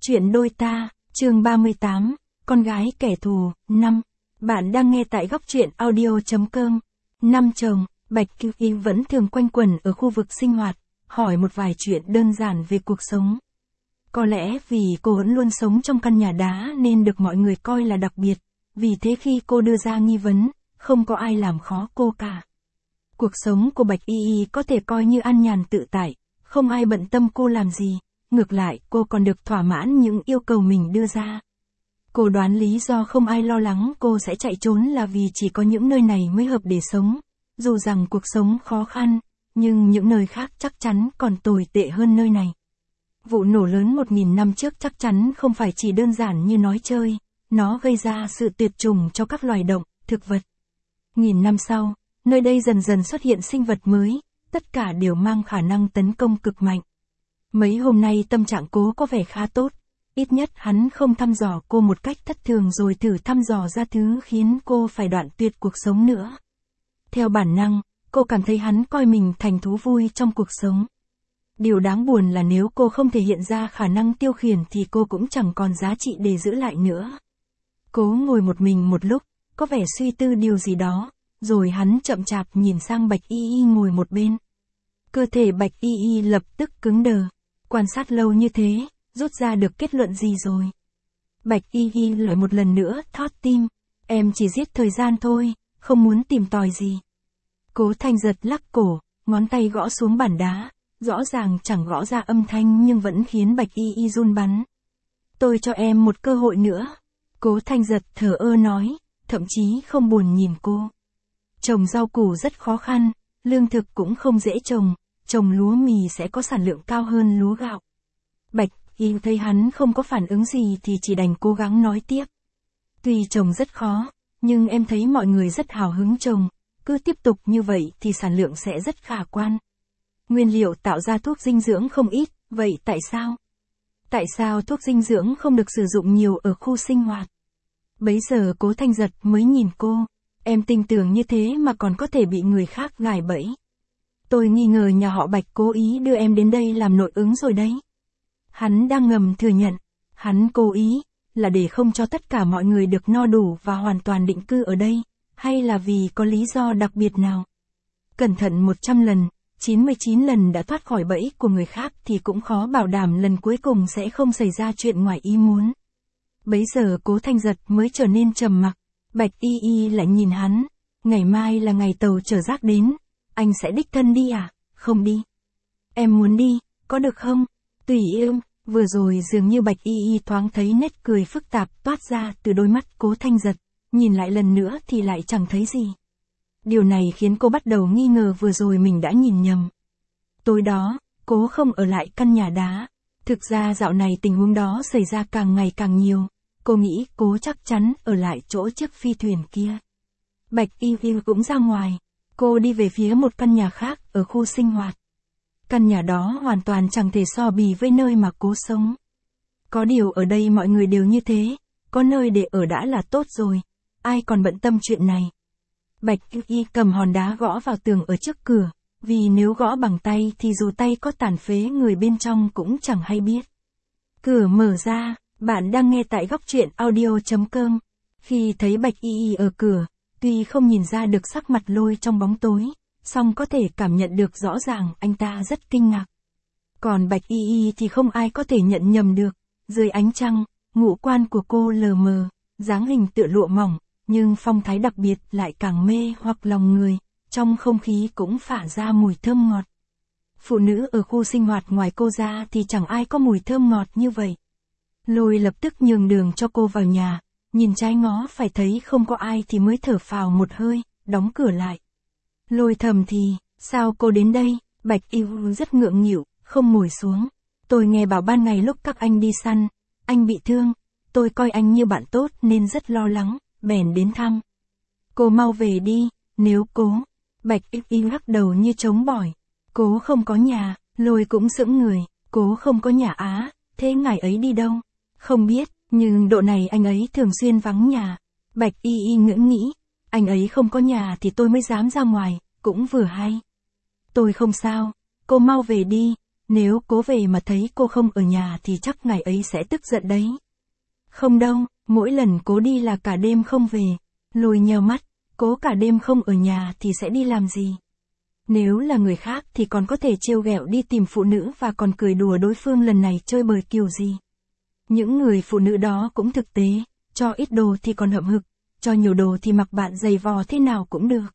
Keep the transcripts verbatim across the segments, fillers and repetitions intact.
Chuyện đôi ta, chương ba mươi tám, con gái kẻ thù, năm. Bạn đang nghe tại góc truyện audio.com. Năm chồng, Bạch Kiều Y vẫn thường quanh quẩn ở khu vực sinh hoạt, hỏi một vài chuyện đơn giản về cuộc sống. Có lẽ vì cô vẫn luôn sống trong căn nhà đá nên được mọi người coi là đặc biệt, vì thế khi cô đưa ra nghi vấn, không có ai làm khó cô cả. Cuộc sống của Bạch Y Y có thể coi như an nhàn tự tại, không ai bận tâm cô làm gì. Ngược lại, cô còn được thỏa mãn những yêu cầu mình đưa ra. Cô đoán lý do không ai lo lắng cô sẽ chạy trốn là vì chỉ có những nơi này mới hợp để sống. Dù rằng cuộc sống khó khăn, nhưng những nơi khác chắc chắn còn tồi tệ hơn nơi này. Vụ nổ lớn một nghìn năm trước chắc chắn không phải chỉ đơn giản như nói chơi, nó gây ra sự tuyệt chủng cho các loài động, thực vật. Nghìn năm sau, nơi đây dần dần xuất hiện sinh vật mới, tất cả đều mang khả năng tấn công cực mạnh. Mấy hôm nay tâm trạng Cố có vẻ khá tốt, ít nhất hắn không thăm dò cô một cách thất thường rồi thử thăm dò ra thứ khiến cô phải đoạn tuyệt cuộc sống nữa. Theo bản năng, cô cảm thấy hắn coi mình thành thú vui trong cuộc sống. Điều đáng buồn là nếu cô không thể hiện ra khả năng tiêu khiển thì cô cũng chẳng còn giá trị để giữ lại nữa. Cố ngồi một mình một lúc, có vẻ suy tư điều gì đó, rồi hắn chậm chạp nhìn sang Bạch Y Y ngồi một bên. Cơ thể Bạch Y Y lập tức cứng đờ. Quan sát lâu như thế, rút ra được kết luận gì rồi? Bạch Y Y lại một lần nữa thót tim. Em chỉ giết thời gian thôi, không muốn tìm tòi gì. Cố Thanh giật lắc cổ, ngón tay gõ xuống bàn đá, rõ ràng chẳng gõ ra âm thanh nhưng vẫn khiến Bạch Y Y run bắn. Tôi cho em một cơ hội nữa. Cố Thanh giật thờ ơ nói, thậm chí không buồn nhìn cô. Trồng rau củ rất khó khăn, lương thực cũng không dễ trồng. Trồng lúa mì sẽ có sản lượng cao hơn lúa gạo. Bạch Y thấy hắn không có phản ứng gì thì chỉ đành cố gắng nói tiếp. Tuy trồng rất khó, nhưng em thấy mọi người rất hào hứng trồng, cứ tiếp tục như vậy thì sản lượng sẽ rất khả quan. Nguyên liệu tạo ra thuốc dinh dưỡng không ít, vậy tại sao? Tại sao thuốc dinh dưỡng không được sử dụng nhiều ở khu sinh hoạt? Bấy giờ Cố Thanh giật mới nhìn cô, em tin tưởng như thế mà còn có thể bị người khác gài bẫy. Tôi nghi ngờ nhà họ Bạch cố ý đưa em đến đây làm nội ứng rồi đấy. Hắn đang ngầm thừa nhận, hắn cố ý, là để không cho tất cả mọi người được no đủ và hoàn toàn định cư ở đây, hay là vì có lý do đặc biệt nào? Cẩn thận một trăm lần, chín mươi chín lần đã thoát khỏi bẫy của người khác thì cũng khó bảo đảm lần cuối cùng sẽ không xảy ra chuyện ngoài ý muốn. Bấy giờ Cố Thanh giật mới trở nên trầm mặc, Bạch Y Y lại nhìn hắn, ngày mai là ngày tàu chở rác đến. Anh sẽ đích thân đi à? Không đi. Em muốn đi, có được không? Tùy em. Vừa rồi dường như Bạch Y Y thoáng thấy nét cười phức tạp toát ra từ đôi mắt Cố Thanh giật, nhìn lại lần nữa thì lại chẳng thấy gì. Điều này khiến cô bắt đầu nghi ngờ vừa rồi mình đã nhìn nhầm. Tối đó, Cố không ở lại căn nhà đá. Thực ra dạo này tình huống đó xảy ra càng ngày càng nhiều. Cô nghĩ Cố chắc chắn ở lại chỗ chiếc phi thuyền kia. Bạch Y Y cũng ra ngoài. Cô đi về phía một căn nhà khác ở khu sinh hoạt. Căn nhà đó hoàn toàn chẳng thể so bì với nơi mà Cố sống. Có điều ở đây mọi người đều như thế, có nơi để ở đã là tốt rồi, ai còn bận tâm chuyện này. Bạch Y Y cầm hòn đá gõ vào tường ở trước cửa, vì nếu gõ bằng tay thì dù tay có tàn phế người bên trong cũng chẳng hay biết. Cửa mở ra, bạn đang nghe tại góc truyện audio.com. Khi thấy Bạch Y Y ở cửa, tuy không nhìn ra được sắc mặt Lôi trong bóng tối, song có thể cảm nhận được rõ ràng anh ta rất kinh ngạc. Còn Bạch Y Y thì không ai có thể nhận nhầm được, dưới ánh trăng, ngũ quan của cô lờ mờ, dáng hình tựa lụa mỏng, nhưng phong thái đặc biệt lại càng mê hoặc lòng người, trong không khí cũng phả ra mùi thơm ngọt. Phụ nữ ở khu sinh hoạt ngoài cô ra thì chẳng ai có mùi thơm ngọt như vậy. Lôi lập tức nhường đường cho cô vào nhà. Nhìn trái ngó phải thấy không có ai thì mới thở phào một hơi, đóng cửa lại. Lôi thầm thì, sao cô đến đây? Bạch Y Y rất ngượng nghịu, không ngồi xuống. Tôi nghe bảo ban ngày lúc các anh đi săn, anh bị thương. Tôi coi anh như bạn tốt nên rất lo lắng, bèn đến thăm. Cô mau về đi, nếu Cố. Bạch Y Y lắc đầu như trống bỏi. Cố không có nhà, Lôi cũng sững người. Cố không có nhà á, thế ngài ấy đi đâu? Không biết. Nhưng độ này anh ấy thường xuyên vắng nhà. Bạch Y Y ngẫm nghĩ, anh ấy không có nhà thì tôi mới dám ra ngoài, cũng vừa hay. Tôi không sao, cô mau về đi, Nếu cố về mà thấy cô không ở nhà thì chắc ngày ấy sẽ tức giận đấy. Không đâu, mỗi lần cố đi là cả đêm không về. Lôi nheo mắt, cố cả đêm không ở nhà thì sẽ đi làm gì? Nếu là người khác thì còn có thể trêu ghẹo đi tìm phụ nữ và còn cười đùa đối phương lần này chơi bời kiểu gì. Những người phụ nữ đó cũng thực tế, cho ít đồ thì còn hậm hực, cho nhiều đồ thì mặc bạn giày vò thế nào cũng được.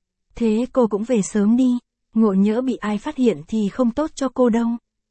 Thế cô cũng về sớm đi, ngộ nhỡ bị ai phát hiện thì không tốt cho cô đâu.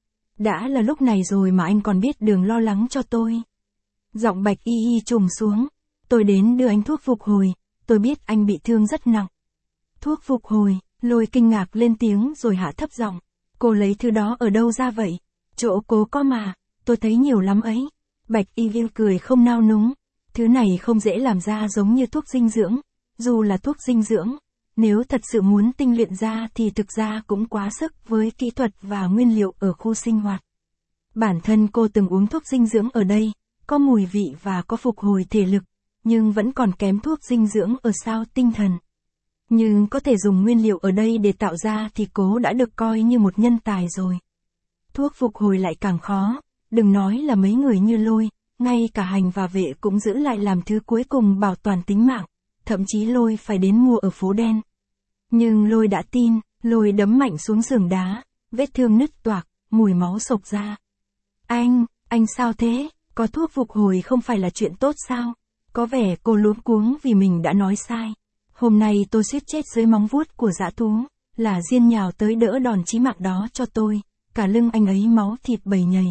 Đã là lúc này rồi mà anh còn biết đường lo lắng cho tôi. Giọng Bạch Y Y trùng xuống, tôi đến đưa anh thuốc phục hồi, tôi biết anh bị thương rất nặng. Thuốc phục hồi, Lôi kinh ngạc lên tiếng rồi hạ thấp giọng. Cô lấy thứ đó ở đâu ra vậy? Chỗ cố có mà, tôi thấy nhiều lắm ấy. Bạch Y Y cười không nao núng. Thứ này không dễ làm ra giống như thuốc dinh dưỡng. Dù là thuốc dinh dưỡng, nếu thật sự muốn tinh luyện ra thì thực ra cũng quá sức với kỹ thuật và nguyên liệu ở khu sinh hoạt. Bản thân cô từng uống thuốc dinh dưỡng ở đây, có mùi vị và có phục hồi thể lực, nhưng vẫn còn kém thuốc dinh dưỡng ở sao tinh thần. Nhưng có thể dùng nguyên liệu ở đây để tạo ra thì cố đã được coi như một nhân tài rồi. Thuốc phục hồi lại càng khó, đừng nói là mấy người như Lôi, ngay cả Hành và Vệ cũng giữ lại làm thứ cuối cùng bảo toàn tính mạng, thậm chí Lôi phải đến mua ở phố đen. Nhưng Lôi đã tin, Lôi đấm mạnh xuống giường đá, vết thương nứt toạc, mùi máu sộc ra. Anh, anh sao thế? Có thuốc phục hồi không phải là chuyện tốt sao? Có vẻ cô luống cuống vì mình đã nói sai. Hôm nay tôi suýt chết dưới móng vuốt của dã thú, là Diên nhào tới đỡ đòn chí mạng đó cho tôi, cả lưng anh ấy máu thịt bầy nhầy.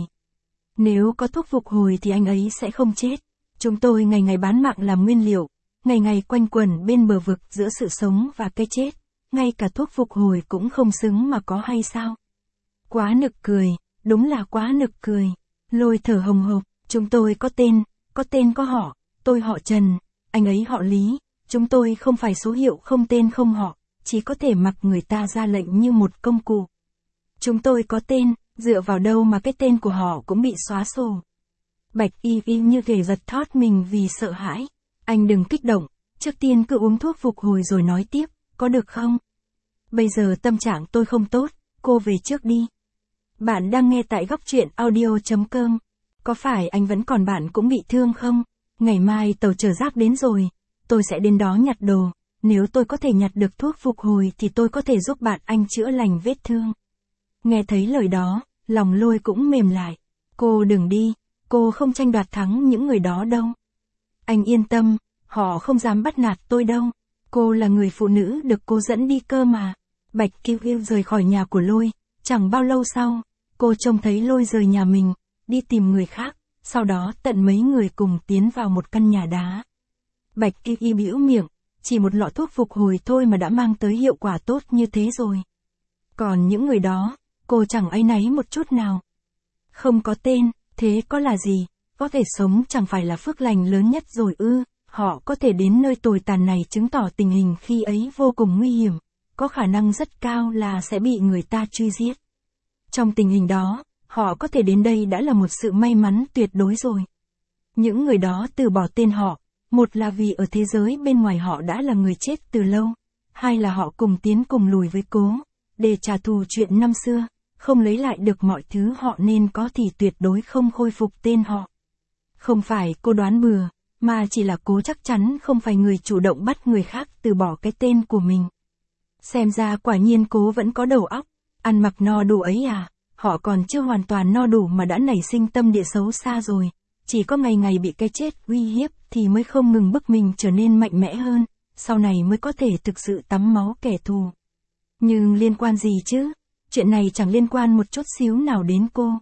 Nếu có thuốc phục hồi thì anh ấy sẽ không chết. Chúng tôi ngày ngày bán mạng làm nguyên liệu, ngày ngày quanh quẩn bên bờ vực giữa sự sống và cái chết, ngay cả thuốc phục hồi cũng không xứng mà có hay sao? Quá nực cười, đúng là quá nực cười. Lôi thở hồng hộc, chúng tôi có tên, có tên có họ, tôi họ Trần, anh ấy họ Lý. Chúng tôi không phải số hiệu không tên không họ, chỉ có thể mặc người ta ra lệnh như một công cụ. Chúng tôi có tên, dựa vào đâu mà cái tên của họ cũng bị xóa sổ. Bạch Y Y như ghề giật thót mình vì sợ hãi. Anh đừng kích động, trước tiên cứ uống thuốc phục hồi rồi nói tiếp, có được không? Bây giờ tâm trạng tôi không tốt, cô về trước đi. Bạn đang nghe tại góc truyện audio chấm com. Có phải anh vẫn còn bạn cũng bị thương không? Ngày mai tàu chở rác đến rồi. Tôi sẽ đến đó nhặt đồ, nếu tôi có thể nhặt được thuốc phục hồi thì tôi có thể giúp bạn anh chữa lành vết thương. Nghe thấy lời đó, lòng Lôi cũng mềm lại. Cô đừng đi, cô không tranh đoạt thắng những người đó đâu. Anh yên tâm, họ không dám bắt nạt tôi đâu. Cô là người phụ nữ được cô dẫn đi cơ mà. Bạch Kiêu Kiêu rời khỏi nhà của Lôi, chẳng bao lâu sau, cô trông thấy Lôi rời nhà mình, đi tìm người khác, sau đó tận mấy người cùng tiến vào một căn nhà đá. Bạch Y Y bĩu miệng, chỉ một lọ thuốc phục hồi thôi mà đã mang tới hiệu quả tốt như thế rồi. Còn những người đó, cô chẳng áy náy một chút nào. Không có tên, thế có là gì? Có thể sống chẳng phải là phước lành lớn nhất rồi ư? Họ có thể đến nơi tồi tàn này chứng tỏ tình hình khi ấy vô cùng nguy hiểm, có khả năng rất cao là sẽ bị người ta truy giết. Trong tình hình đó, họ có thể đến đây đã là một sự may mắn tuyệt đối rồi. Những người đó từ bỏ tên họ. Một là vì ở thế giới bên ngoài họ đã là người chết từ lâu, hai là họ cùng tiến cùng lùi với cố, để trả thù chuyện năm xưa, không lấy lại được mọi thứ họ nên có thì tuyệt đối không khôi phục tên họ. Không phải cô đoán bừa, mà chỉ là cố chắc chắn không phải người chủ động bắt người khác từ bỏ cái tên của mình. Xem ra quả nhiên cố vẫn có đầu óc, ăn mặc no đủ ấy à, họ còn chưa hoàn toàn no đủ mà đã nảy sinh tâm địa xấu xa rồi. Chỉ có ngày ngày bị cái chết uy hiếp thì mới không ngừng bức mình trở nên mạnh mẽ hơn, sau này mới có thể thực sự tắm máu kẻ thù. Nhưng liên quan gì chứ? Chuyện này chẳng liên quan một chút xíu nào đến cô.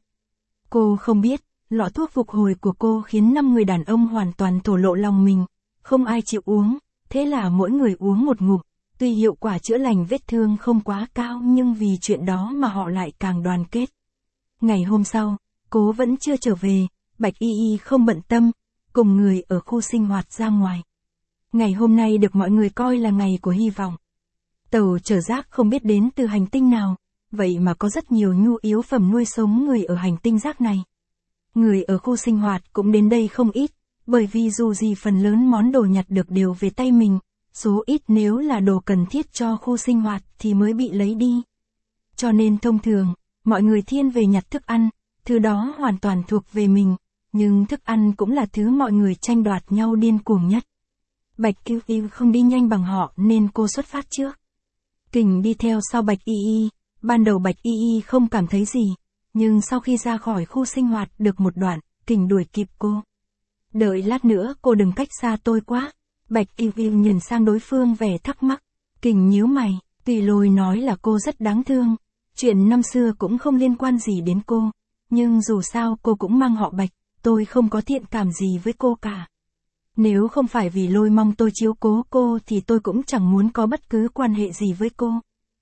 Cô không biết, lọ thuốc phục hồi của cô khiến năm người đàn ông hoàn toàn thổ lộ lòng mình, không ai chịu uống, thế là mỗi người uống một ngụm, tuy hiệu quả chữa lành vết thương không quá cao nhưng vì chuyện đó mà họ lại càng đoàn kết. Ngày hôm sau, cố vẫn chưa trở về. Bạch Y Y không bận tâm, cùng người ở khu sinh hoạt ra ngoài. Ngày hôm nay được mọi người coi là ngày của hy vọng. Tàu chở rác không biết đến từ hành tinh nào, vậy mà có rất nhiều nhu yếu phẩm nuôi sống người ở hành tinh rác này. Người ở khu sinh hoạt cũng đến đây không ít, bởi vì dù gì phần lớn món đồ nhặt được đều về tay mình, số ít nếu là đồ cần thiết cho khu sinh hoạt thì mới bị lấy đi. Cho nên thông thường, mọi người thiên về nhặt thức ăn, thứ đó hoàn toàn thuộc về mình, nhưng thức ăn cũng là thứ mọi người tranh đoạt nhau điên cuồng nhất. Bạch Kiêu Y không đi nhanh bằng họ nên cô xuất phát trước. Kình đi theo sau Bạch Y Y, ban đầu Bạch Y Y không cảm thấy gì, nhưng sau khi ra khỏi khu sinh hoạt được một đoạn, Kình đuổi kịp cô. Đợi lát nữa cô đừng cách xa tôi quá. Bạch Y Y nhìn sang đối phương vẻ thắc mắc. Kình nhíu mày, Tùy Lôi nói là cô rất đáng thương, chuyện năm xưa cũng không liên quan gì đến cô, nhưng dù sao cô cũng mang họ Bạch, tôi không có thiện cảm gì với cô cả. Nếu không phải vì Lôi mong tôi chiếu cố cô thì tôi cũng chẳng muốn có bất cứ quan hệ gì với cô.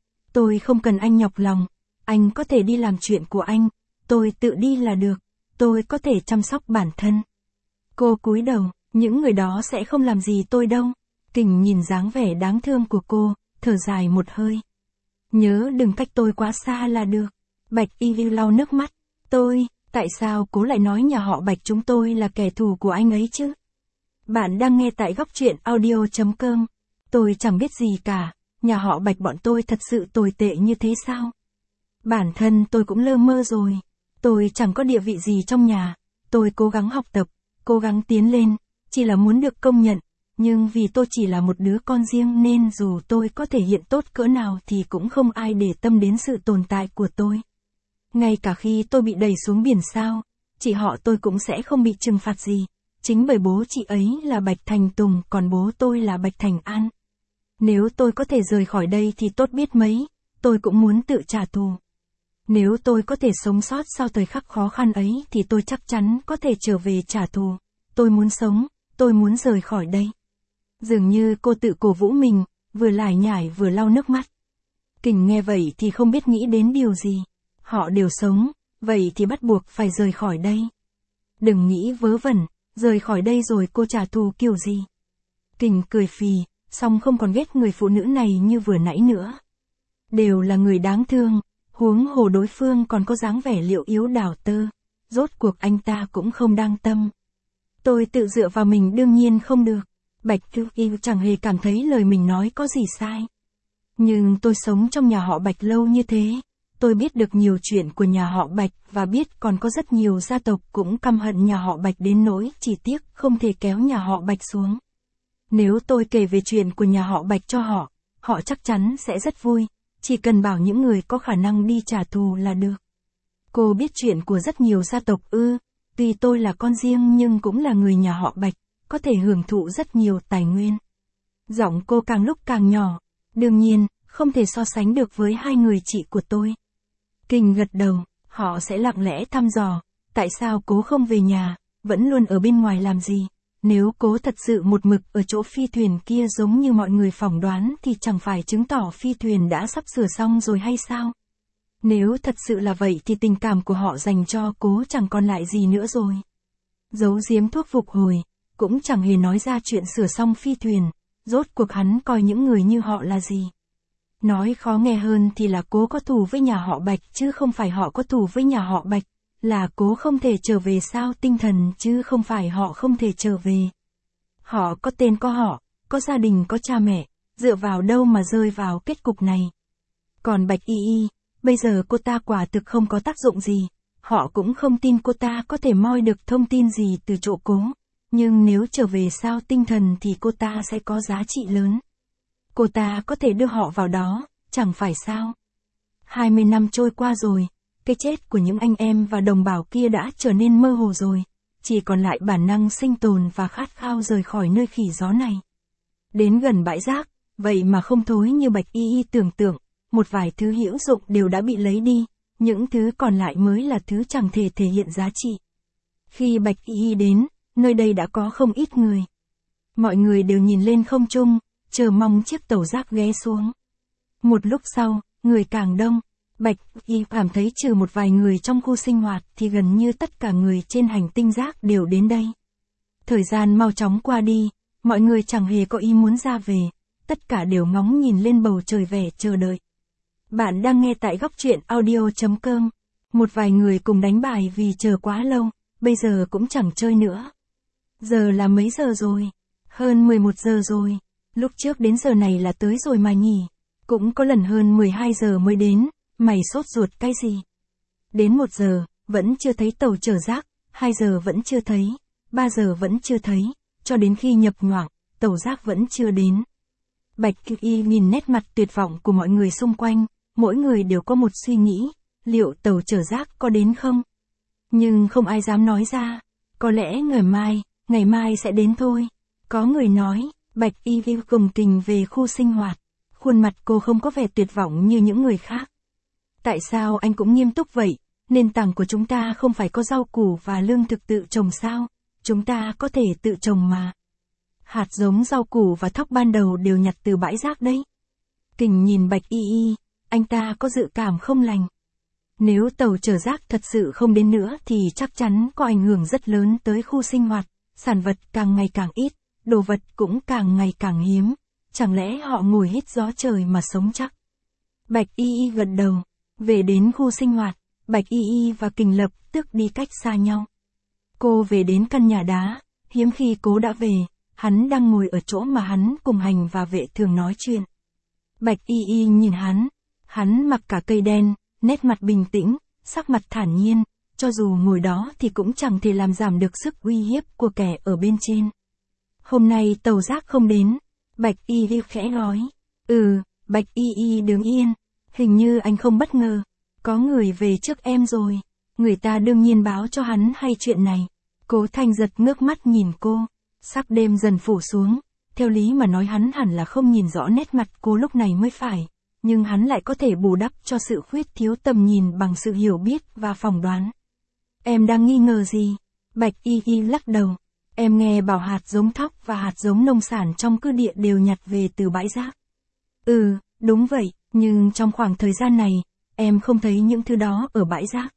Tôi không cần anh nhọc lòng, anh có thể đi làm chuyện của anh, tôi tự đi là được, tôi có thể chăm sóc bản thân. Cô cúi đầu, những người đó sẽ không làm gì tôi đâu. Kình nhìn dáng vẻ đáng thương của cô, thở dài một hơi. Nhớ đừng cách tôi quá xa là được. Bạch Y Y lau nước mắt. Tôi, tại sao cố lại nói nhà họ Bạch chúng tôi là kẻ thù của anh ấy chứ? Bạn đang nghe tại góc truyện audio chấm com. Tôi chẳng biết gì cả, nhà họ Bạch bọn tôi thật sự tồi tệ như thế sao? Bản thân tôi cũng lơ mơ rồi. Tôi chẳng có địa vị gì trong nhà. Tôi cố gắng học tập, cố gắng tiến lên, chỉ là muốn được công nhận. Nhưng vì tôi chỉ là một đứa con riêng nên dù tôi có thể hiện tốt cỡ nào thì cũng không ai để tâm đến sự tồn tại của tôi. Ngay cả khi tôi bị đẩy xuống biển sao, chị họ tôi cũng sẽ không bị trừng phạt gì. Chính bởi bố chị ấy là Bạch Thành Tùng còn bố tôi là Bạch Thành An. Nếu tôi có thể rời khỏi đây thì tốt biết mấy, tôi cũng muốn tự trả thù. Nếu tôi có thể sống sót sau thời khắc khó khăn ấy thì tôi chắc chắn có thể trở về trả thù. Tôi muốn sống, tôi muốn rời khỏi đây. Dường như cô tự cổ vũ mình, vừa lải nhải vừa lau nước mắt. Kình nghe vậy thì không biết nghĩ đến điều gì. Họ đều sống, vậy thì bắt buộc phải rời khỏi đây. Đừng nghĩ vớ vẩn, rời khỏi đây rồi cô trả thù kiểu gì. Kình cười phì, song không còn ghét người phụ nữ này như vừa nãy nữa. Đều là người đáng thương, huống hồ đối phương còn có dáng vẻ liệu yếu đảo tơ. Rốt cuộc anh ta cũng không đang tâm. Tôi tự dựa vào mình đương nhiên không được. Bạch Kiêu Y chẳng hề cảm thấy lời mình nói có gì sai. Nhưng tôi sống trong nhà họ Bạch lâu như thế. Tôi biết được nhiều chuyện của nhà họ Bạch và biết còn có rất nhiều gia tộc cũng căm hận nhà họ Bạch đến nỗi chỉ tiếc không thể kéo nhà họ Bạch xuống. Nếu tôi kể về chuyện của nhà họ Bạch cho họ, họ chắc chắn sẽ rất vui, chỉ cần bảo những người có khả năng đi trả thù là được. Cô biết chuyện của rất nhiều gia tộc ư, tuy tôi là con riêng nhưng cũng là người nhà họ Bạch, có thể hưởng thụ rất nhiều tài nguyên. Giọng cô càng lúc càng nhỏ, đương nhiên, không thể so sánh được với hai người chị của tôi. Kình gật đầu, họ sẽ lặng lẽ thăm dò, tại sao cố không về nhà, vẫn luôn ở bên ngoài làm gì. Nếu cố thật sự một mực ở chỗ phi thuyền kia giống như mọi người phỏng đoán thì chẳng phải chứng tỏ phi thuyền đã sắp sửa xong rồi hay sao? Nếu thật sự là vậy thì tình cảm của họ dành cho cố chẳng còn lại gì nữa rồi. Giấu giếm thuốc phục hồi, cũng chẳng hề nói ra chuyện sửa xong phi thuyền, rốt cuộc hắn coi những người như họ là gì. Nói khó nghe hơn thì là cố có thù với nhà họ Bạch chứ không phải họ có thù với nhà họ Bạch, là cố không thể trở về sao tinh thần chứ không phải họ không thể trở về. Họ có tên có họ, có gia đình có cha mẹ, dựa vào đâu mà rơi vào kết cục này. Còn Bạch Y Y, bây giờ cô ta quả thực không có tác dụng gì, họ cũng không tin cô ta có thể moi được thông tin gì từ chỗ cố. Nhưng nếu trở về sao tinh thần thì cô ta sẽ có giá trị lớn. Cô ta có thể đưa họ vào đó, chẳng phải sao. hai mươi năm trôi qua rồi, cái chết của những anh em và đồng bào kia đã trở nên mơ hồ rồi, chỉ còn lại bản năng sinh tồn và khát khao rời khỏi nơi khỉ gió này. Đến gần bãi rác, vậy mà không thối như Bạch Y Y tưởng tượng, một vài thứ hữu dụng đều đã bị lấy đi, những thứ còn lại mới là thứ chẳng thể thể hiện giá trị. Khi Bạch Y Y đến, nơi đây đã có không ít người. Mọi người đều nhìn lên không trung, chờ mong chiếc tàu rác ghé xuống. Một lúc sau, người càng đông, Bạch Y cảm thấy trừ một vài người trong khu sinh hoạt thì gần như tất cả người trên hành tinh rác đều đến đây. Thời gian mau chóng qua đi, mọi người chẳng hề có ý muốn ra về, tất cả đều ngóng nhìn lên bầu trời vẻ chờ đợi. Bạn đang nghe tại góc truyện audio chấm com. Một vài người cùng đánh bài vì chờ quá lâu, bây giờ cũng chẳng chơi nữa. Giờ là mấy giờ rồi? Hơn mười một giờ rồi. Lúc trước đến giờ này là tới rồi mà nhỉ. Cũng có lần hơn mười hai giờ mới đến, mày sốt ruột cái gì? Đến một giờ, vẫn chưa thấy tàu chở rác, hai giờ vẫn chưa thấy, ba giờ vẫn chưa thấy, cho đến khi nhập nhoạng, tàu rác vẫn chưa đến. Bạch Cư Y nhìn nét mặt tuyệt vọng của mọi người xung quanh, mỗi người đều có một suy nghĩ, liệu tàu chở rác có đến không? Nhưng không ai dám nói ra, có lẽ ngày mai, ngày mai sẽ đến thôi. Có người nói, Bạch Y Y cùng kình về khu sinh hoạt, khuôn mặt cô không có vẻ tuyệt vọng như những người khác. Tại sao anh cũng nghiêm túc vậy? Nền tảng của chúng ta không phải có rau củ và lương thực tự trồng sao? Chúng ta có thể tự trồng mà. Hạt giống rau củ và thóc ban đầu đều nhặt từ bãi rác đấy. Kình nhìn Bạch Y Y, anh ta có dự cảm không lành. Nếu tàu chở rác thật sự không đến nữa thì chắc chắn có ảnh hưởng rất lớn tới khu sinh hoạt, sản vật càng ngày càng ít, đồ vật cũng càng ngày càng hiếm. Chẳng lẽ họ ngồi hít gió trời mà sống chắc? Bạch Y Y gật đầu, về đến khu sinh hoạt, Bạch Y Y và Kình lập tức đi cách xa nhau. Cô về đến căn nhà đá, hiếm khi Cố đã về, hắn đang ngồi ở chỗ mà hắn cùng Hành và Vệ thường nói chuyện. Bạch Y Y nhìn hắn, hắn mặc cả cây đen, nét mặt bình tĩnh, sắc mặt thản nhiên, cho dù ngồi đó thì cũng chẳng thể làm giảm được sức uy hiếp của kẻ ở bên trên. Hôm nay tàu rác không đến, Bạch Y Y khẽ nói. Ừ, Bạch Y Y đứng yên, hình như anh không bất ngờ, có người về trước em rồi, người ta đương nhiên báo cho hắn hay chuyện này. Cố Thanh Giật ngước mắt nhìn cô, sắc đêm dần phủ xuống, theo lý mà nói hắn hẳn là không nhìn rõ nét mặt cô lúc này mới phải, nhưng hắn lại có thể bù đắp cho sự khuyết thiếu tầm nhìn bằng sự hiểu biết và phỏng đoán. Em đang nghi ngờ gì? Bạch Y Y lắc đầu. Em nghe bảo hạt giống thóc và hạt giống nông sản trong cư địa đều nhặt về từ bãi rác. Ừ, đúng vậy, nhưng trong khoảng thời gian này, em không thấy những thứ đó ở bãi rác.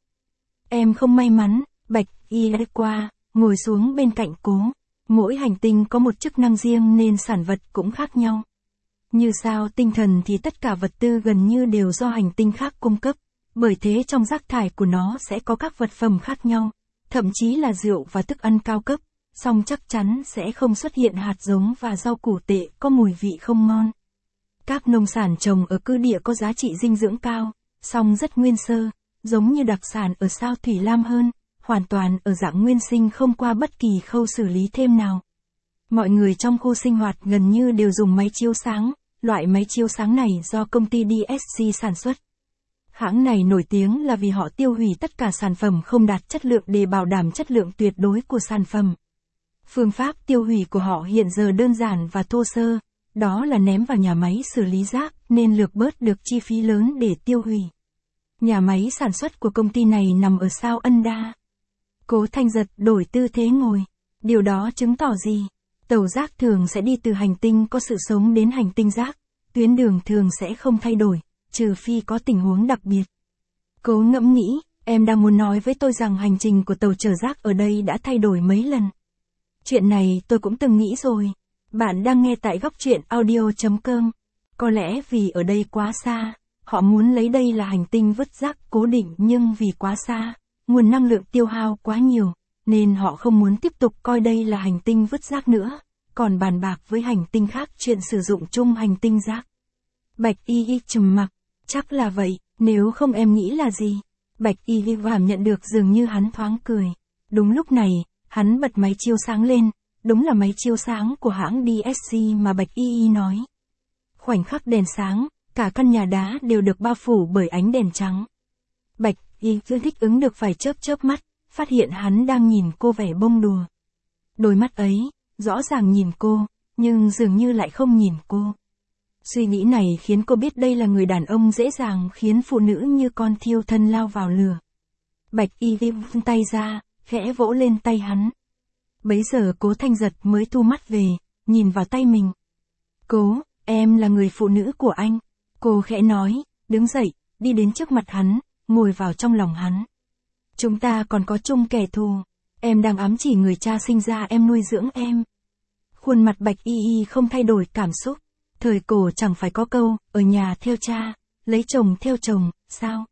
Em không may mắn. Bạch Y Y qua, ngồi xuống bên cạnh Cố. Mỗi hành tinh có một chức năng riêng nên sản vật cũng khác nhau. Như sao tinh thần thì tất cả vật tư gần như đều do hành tinh khác cung cấp, bởi thế trong rác thải của nó sẽ có các vật phẩm khác nhau, thậm chí là rượu và thức ăn cao cấp, song chắc chắn sẽ không xuất hiện hạt giống và rau củ tệ có mùi vị không ngon. Các nông sản trồng ở cư địa có giá trị dinh dưỡng cao, song rất nguyên sơ, giống như đặc sản ở sao Thủy Lam hơn, hoàn toàn ở dạng nguyên sinh không qua bất kỳ khâu xử lý thêm nào. Mọi người trong khu sinh hoạt gần như đều dùng máy chiếu sáng, loại máy chiếu sáng này do công ty đê ét xê sản xuất. Hãng này nổi tiếng là vì họ tiêu hủy tất cả sản phẩm không đạt chất lượng để bảo đảm chất lượng tuyệt đối của sản phẩm. Phương pháp tiêu hủy của họ hiện giờ đơn giản và thô sơ, đó là ném vào nhà máy xử lý rác nên lược bớt được chi phí lớn để tiêu hủy. Nhà máy sản xuất của công ty này nằm ở sao Ân Đa. Cố Thanh Giật đổi tư thế ngồi. Điều đó chứng tỏ gì? Tàu rác thường sẽ đi từ hành tinh có sự sống đến hành tinh rác, tuyến đường thường sẽ không thay đổi, trừ phi có tình huống đặc biệt. Cố ngẫm nghĩ, em đang muốn nói với tôi rằng hành trình của tàu chở rác ở đây đã thay đổi mấy lần. Chuyện này tôi cũng từng nghĩ rồi. Bạn đang nghe tại góc truyện audio chấm com. Có lẽ vì ở đây quá xa, họ muốn lấy đây là hành tinh vứt rác cố định nhưng vì quá xa, nguồn năng lượng tiêu hao quá nhiều, nên họ không muốn tiếp tục coi đây là hành tinh vứt rác nữa, còn bàn bạc với hành tinh khác chuyện sử dụng chung hành tinh rác. Bạch Y Y trầm mặc, chắc là vậy, nếu không em nghĩ là gì? Bạch Y Y cảm nhận được dường như hắn thoáng cười. Đúng lúc này, hắn bật máy chiếu sáng lên, đúng là máy chiếu sáng của hãng đê ét xê mà Bạch Y Y nói. Khoảnh khắc đèn sáng, cả căn nhà đá đều được bao phủ bởi ánh đèn trắng. Bạch Y Y thích ứng được phải chớp chớp mắt, phát hiện hắn đang nhìn cô vẻ bông đùa. Đôi mắt ấy, rõ ràng nhìn cô, nhưng dường như lại không nhìn cô. Suy nghĩ này khiến cô biết đây là người đàn ông dễ dàng khiến phụ nữ như con thiêu thân lao vào lửa. Bạch Y Y vươn tay ra, khẽ vỗ lên tay hắn. Bấy giờ Cố Thanh Giật mới thu mắt về, nhìn vào tay mình. Cố, em là người phụ nữ của anh. Cô khẽ nói, đứng dậy, đi đến trước mặt hắn, ngồi vào trong lòng hắn. Chúng ta còn có chung kẻ thù. Em đang ám chỉ người cha sinh ra em nuôi dưỡng em. Khuôn mặt Bạch Y Y không thay đổi cảm xúc. Thời cổ chẳng phải có câu, ở nhà theo cha, lấy chồng theo chồng, sao?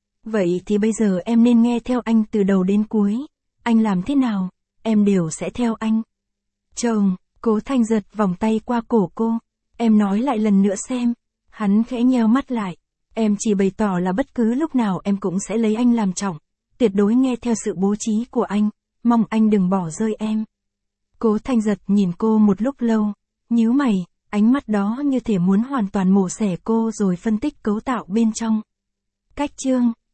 Vậy thì bây giờ em nên nghe theo anh từ đầu đến cuối. Anh làm thế nào, em đều sẽ theo anh. Chồng, Cố Thanh Giật vòng tay qua cổ cô. Em nói lại lần nữa xem. Hắn khẽ nheo mắt lại. Em chỉ bày tỏ là bất cứ lúc nào em cũng sẽ lấy anh làm trọng, tuyệt đối nghe theo sự bố trí của anh, mong anh đừng bỏ rơi em. Cố Thanh Giật nhìn cô một lúc lâu, nhíu mày, ánh mắt đó như thể muốn hoàn toàn mổ xẻ cô rồi phân tích cấu tạo bên trong. Cách chương